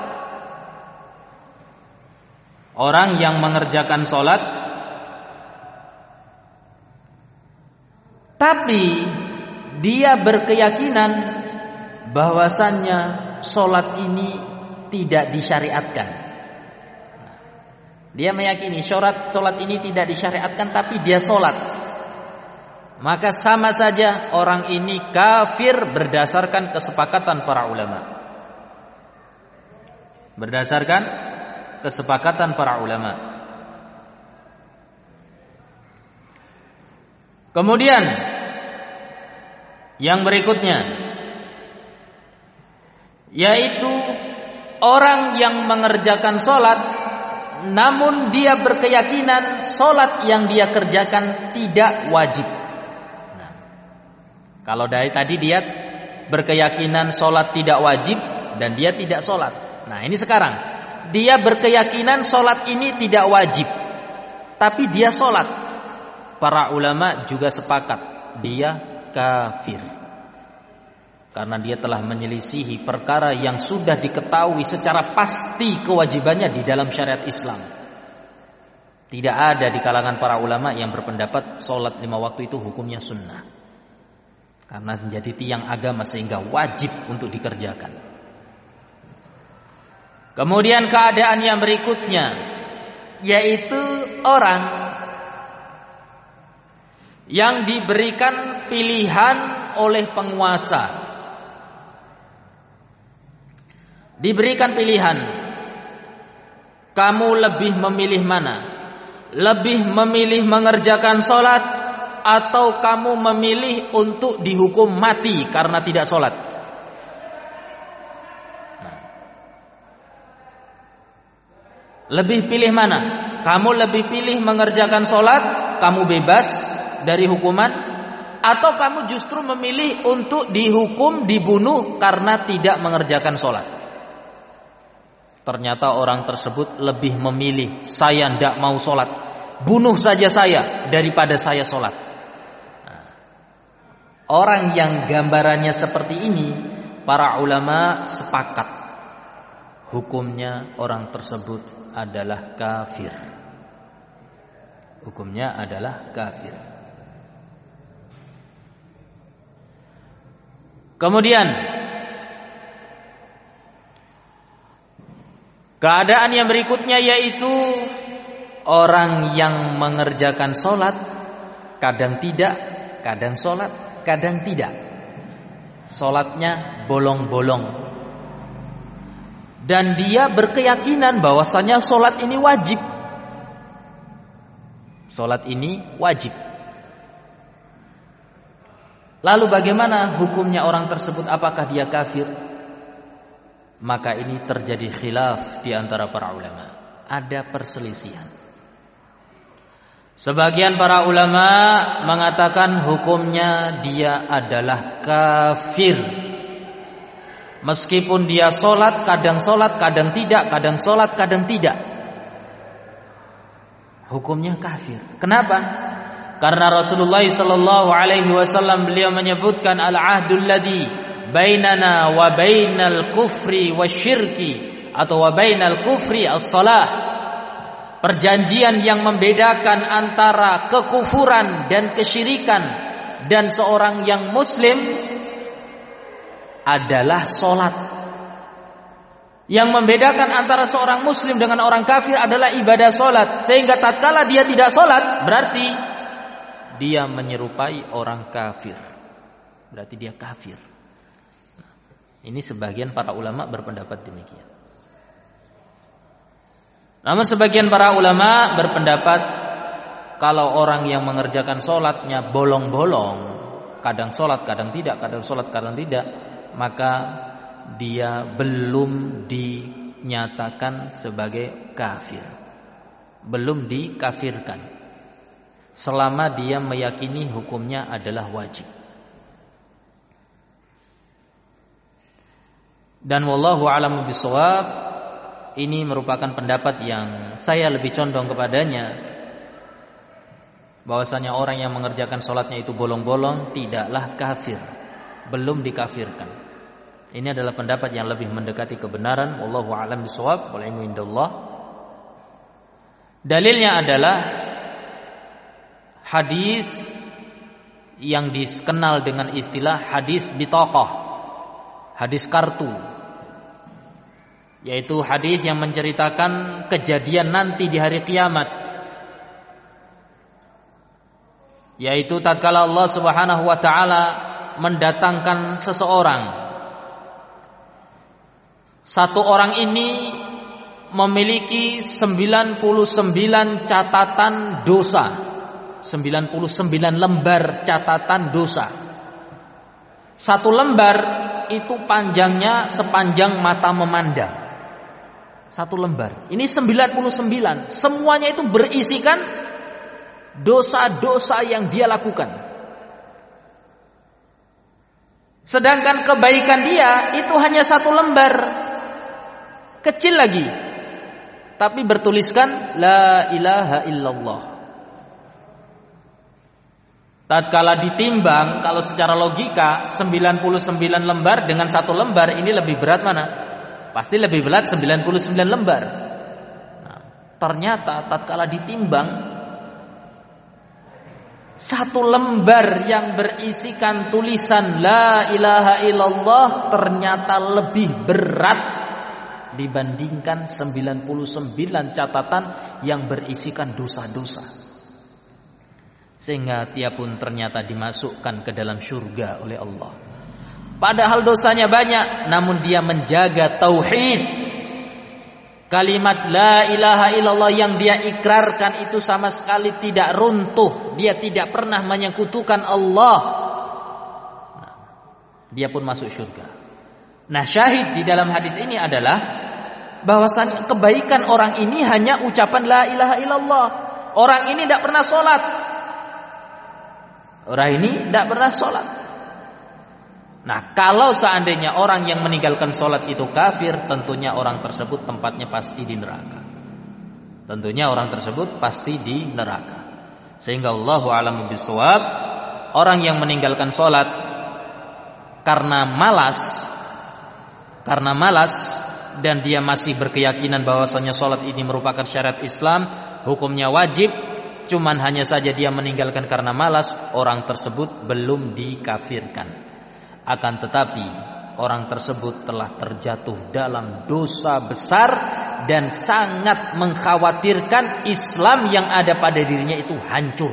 orang yang mengerjakan salat, tapi dia berkeyakinan bahwasannya salat ini tidak disyariatkan. Dia meyakini syarat salat ini tidak disyariatkan, tapi dia salat. Maka sama saja orang ini kafir berdasarkan kesepakatan para ulama. Berdasarkan kesepakatan para ulama. Kemudian yang berikutnya, yaitu orang yang mengerjakan salat namun dia berkeyakinan salat yang dia kerjakan tidak wajib. Nah, kalau dari tadi dia berkeyakinan salat tidak wajib dan dia tidak salat. Nah, ini sekarang dia berkeyakinan salat ini tidak wajib, tapi dia salat. Para ulama juga sepakat dia kafir. karena dia telah menyelisihi perkara yang sudah diketahui secara pasti kewajibannya di dalam syariat Islam. Tidak ada di kalangan para ulama yang berpendapat sholat lima waktu itu hukumnya sunnah, karena menjadi tiang agama sehingga wajib untuk dikerjakan. Kemudian keadaan yang berikutnya, yaitu orang yang diberikan pilihan oleh penguasa. Diberikan pilihan, kamu lebih memilih mana? Lebih memilih mengerjakan sholat, atau kamu memilih untuk dihukum mati karena tidak sholat? Nah. Lebih pilih mana? Kamu lebih pilih mengerjakan sholat, kamu bebas dari hukuman, atau kamu justru memilih untuk dihukum, dibunuh karena tidak mengerjakan sholat? Ternyata orang tersebut lebih memilih, saya tidak mau sholat, bunuh saja saya daripada saya sholat. Nah, orang yang gambarannya seperti ini, para ulama sepakat hukumnya orang tersebut adalah kafir. Hukumnya adalah kafir. Kemudian keadaan yang berikutnya, yaitu orang yang mengerjakan sholat, kadang tidak, kadang sholat, kadang tidak. Sholatnya bolong-bolong, dan dia berkeyakinan bahwasanya sholat ini wajib. Sholat ini wajib. Lalu bagaimana hukumnya orang tersebut? Apakah dia kafir? Maka ini terjadi khilaf di antara para ulama. Ada perselisihan. Sebagian para ulama mengatakan hukumnya dia adalah kafir. Meskipun dia sholat, kadang sholat, kadang tidak, kadang sholat, kadang tidak. Hukumnya kafir. Kenapa? Karena Rasulullah sallallahu alaihi wasallam beliau menyebutkan al-ahdul ladzi bainana wa bainal kufri wasyirki, atau wa bainal kufri as-shalah. Perjanjian yang membedakan antara kekufuran dan kesyirikan dan seorang yang muslim adalah sholat. Yang membedakan antara seorang muslim dengan orang kafir adalah ibadah sholat. Sehingga tatkala dia tidak sholat, berarti dia menyerupai orang kafir. Berarti dia kafir. Ini sebagian para ulama berpendapat demikian. Namun sebagian para ulama berpendapat kalau orang yang mengerjakan sholatnya bolong-bolong, kadang sholat, kadang tidak, kadang sholat, kadang tidak, maka dia belum dinyatakan sebagai kafir, belum dikafirkan, selama dia meyakini hukumnya adalah wajib. Dan wallahu a'lamu bishawab, ini merupakan pendapat yang saya lebih condong kepadanya, bahwasanya orang yang mengerjakan sholatnya itu bolong-bolong tidaklah kafir, belum dikafirkan. Ini adalah pendapat yang lebih mendekati kebenaran. Wallahu a'lam bishawab, wal ilmu indallah. Dalilnya adalah hadis yang dikenal dengan istilah hadis bitaqah, hadis kartu, yaitu hadis yang menceritakan kejadian nanti di hari kiamat, yaitu tatkala Allah Subhanahu wa taala mendatangkan seseorang. Satu orang ini memiliki sembilan puluh sembilan catatan dosa, sembilan puluh sembilan lembar catatan dosa. Satu lembar itu panjangnya sepanjang mata memandang. Satu lembar. Ini sembilan puluh sembilan. Semuanya itu berisikan dosa-dosa yang dia lakukan. Sedangkan kebaikan dia itu hanya satu lembar, kecil lagi, tapi bertuliskan la ilaha illallah. Tatkala ditimbang, kalau secara logika sembilan puluh sembilan lembar dengan satu lembar ini lebih berat mana? Pasti lebih berat sembilan puluh sembilan lembar. Nah, ternyata tatkala ditimbang, satu lembar yang berisikan tulisan La ilaha illallah ternyata lebih berat dibandingkan sembilan puluh sembilan catatan yang berisikan dosa-dosa. Sehingga dia pun ternyata dimasukkan ke dalam surga oleh Allah. Padahal dosanya banyak, namun dia menjaga tauhid. Kalimat la ilaha illallah yang dia ikrarkan itu sama sekali tidak runtuh. Dia tidak pernah menyekutukan Allah. Nah, dia pun masuk surga. Nah, syahid di dalam hadis ini adalah bahwasan kebaikan orang ini hanya ucapan la ilaha illallah. Orang ini tidak pernah sholat. Orang ini tidak pernah sholat. Nah, kalau seandainya orang yang meninggalkan sholat itu kafir, tentunya orang tersebut tempatnya pasti di neraka. Tentunya orang tersebut pasti di neraka. Sehingga Allahu a'lamu bishawab, orang yang meninggalkan sholat karena malas, karena malas dan dia masih berkeyakinan bahwasanya sholat ini merupakan syariat Islam, hukumnya wajib. Cuman hanya saja dia meninggalkan karena malas, orang tersebut belum dikafirkan. Akan tetapi orang tersebut telah terjatuh dalam dosa besar dan sangat mengkhawatirkan Islam yang ada pada dirinya itu hancur.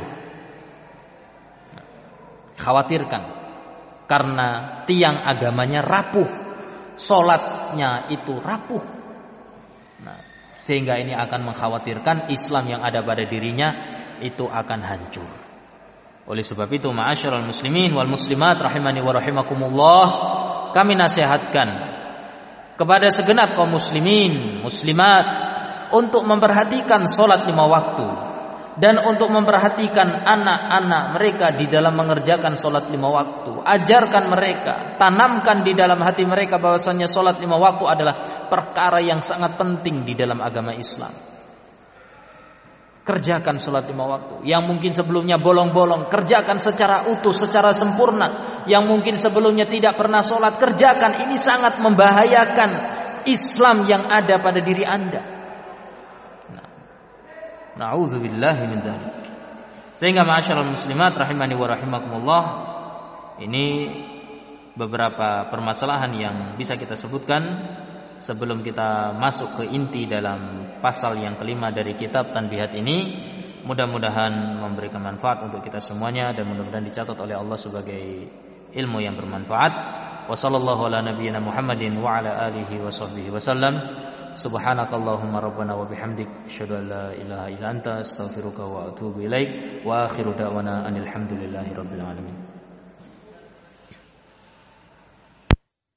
Khawatirkan karena tiang agamanya rapuh, sholatnya itu rapuh. Nah, sehingga ini akan mengkhawatirkan Islam yang ada pada dirinya itu akan hancur. Oleh sebab itu, ma'asyiral muslimin wal muslimat rahimani wa rahimakumullah, kami nasihatkan kepada segenap kaum muslimin, muslimat untuk memperhatikan salat lima waktu dan untuk memperhatikan anak-anak mereka di dalam mengerjakan salat lima waktu. Ajarkan mereka, tanamkan di dalam hati mereka bahwasanya salat lima waktu adalah perkara yang sangat penting di dalam agama Islam. Kerjakan sholat lima waktu. Yang mungkin sebelumnya bolong-bolong, kerjakan secara utuh, secara sempurna. Yang mungkin sebelumnya tidak pernah sholat, kerjakan. Ini sangat membahayakan Islam yang ada pada diri Anda. Nah, na'udzubillahi min dzalik. Sehingga ma'asyiral muslimat rahimani wa rahimakumullah, ini beberapa permasalahan yang bisa kita sebutkan sebelum kita masuk ke inti dalam pasal yang kelima dari kitab Tanbihat ini. Mudah-mudahan memberikan manfaat untuk kita semuanya dan mudah-mudahan dicatat oleh Allah sebagai ilmu yang bermanfaat. Wassallallahu ala nabiyyina Muhammadin wa ala alihi wa sahbihi wasallam. Subhanakallahumma rabbana wa bihamdik asyhadu an la ilaha illa anta astaghfiruka wa atubu ilaik wa akhiru da'wana anil hamdulillahi rabbil alamin.